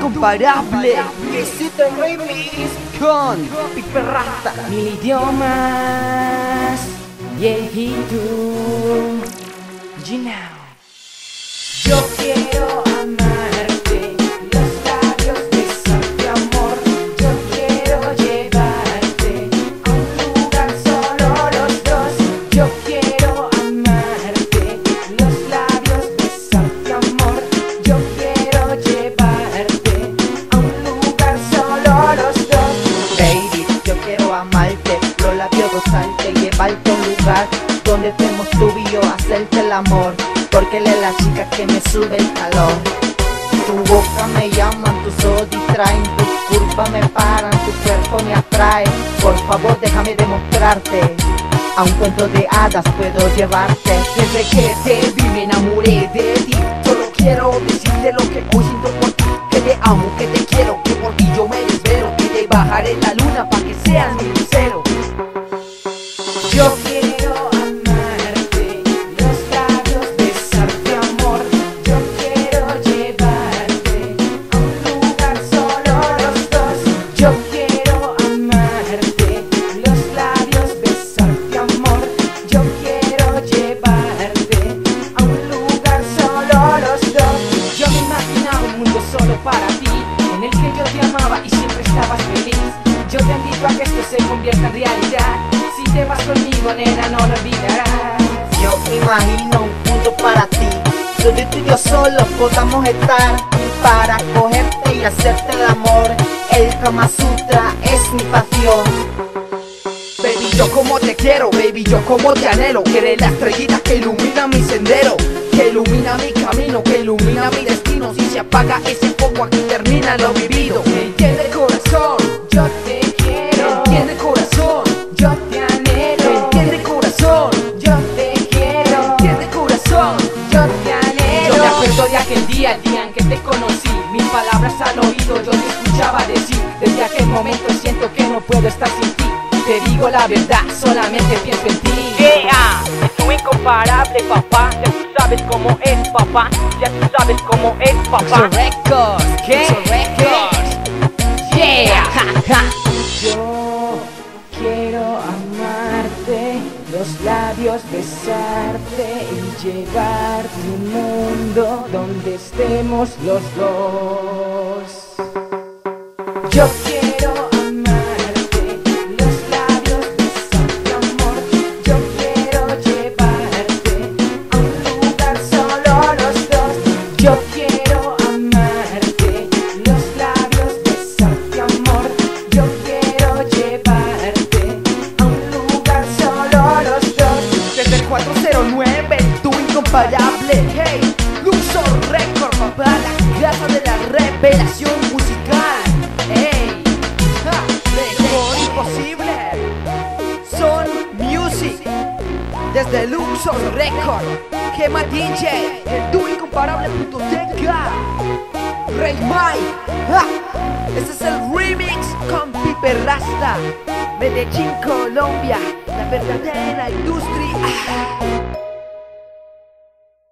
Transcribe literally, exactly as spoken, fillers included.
incomparable. Visita el remix Con Piper Rasta. Mil idiomas y el hit G-Now. Yo quiero amarte, los labios besarte amor. Yo quiero llevarte a un lugar solo los dos. Yo quiero amarte, los labios besarte amor. Yo quiero llevarte a un lugar solo los dos. Baby, yo quiero amarte, los labios rozarte, llevarte a un lugar donde estemos tú y yo, hacerte el amor, porque él es la chica que me sube el calor. Tu boca me llama, tus ojos distraen, tus curvas me paran, tu cuerpo me atrae. Por favor déjame demostrarte, a un cuento de hadas puedo llevarte. Desde que te vi me enamoré de ti. Solo quiero decirte lo que hoy siento por ti. Que te amo, que te quiero, que por ti yo me desvelo. Que te bajaré la luna pa' que seas mi lucero. Yo quiero amarte, los labios besarte amor. Yo quiero llevarte a un lugar solo los dos. Yo quiero amarte, los labios besarte amor. Yo quiero llevarte a un lugar solo los dos. Yo me imaginaba un mundo solo para ti, en el que yo te amaba y siempre estabas feliz. Yo te invito a que esto se convierta en realidad. Si te vas conmigo, nena, no lo olvidarás. Yo imagino un mundo para ti, donde tú y yo solos podamos estar, para cogerte y hacerte el amor. El Kama Sutra es mi pasión. Baby, yo como te quiero, baby, yo como te anhelo. Que eres la estrellita que ilumina mi sendero, que ilumina mi camino, que ilumina mi destino. Si se apaga ese foco, aquí termina lo vivido. ¿Me entiende, corazón? Yo te quiero. ¿Me entiende, corazón? Yo te anhelo. ¿Me entiende, corazón? Yo te quiero. ¿Me entiende, corazón? Yo te anhelo. Yo me acuerdo de aquel día, el día en que te conocí. Mis palabras al oído yo te escuchaba decir. Desde aquel momento siento que no puedo estar sin ti. Te digo la verdad, solamente pienso en ti. Yeah, es un incomparable, papá. Ya tú sabes cómo es, papá. Ya tú sabes cómo es, papá. Records, ¿qué? Records. Yeah. Yo quiero amarte, los labios besarte y llevarte a un mundo donde estemos los dos. Yo quiero amarte, los labios besarte amor. Yo quiero llevarte a un lugar solo los dos. Yo quiero amarte, los labios besarte amor. Yo quiero llevarte a un lugar solo los dos. Desde el cuatro cero nueve, tú incomparable. Hey, Luxor Record, papá, la casa de la revelación musical. Hey, ja, mejor imposible. Son Music, desde Luxor Record. Gema D J, el tú incomparable punto T K. Rey Mike, ja, este es el remix con Piper Rasta. Medellín, Colombia, la verdadera industria.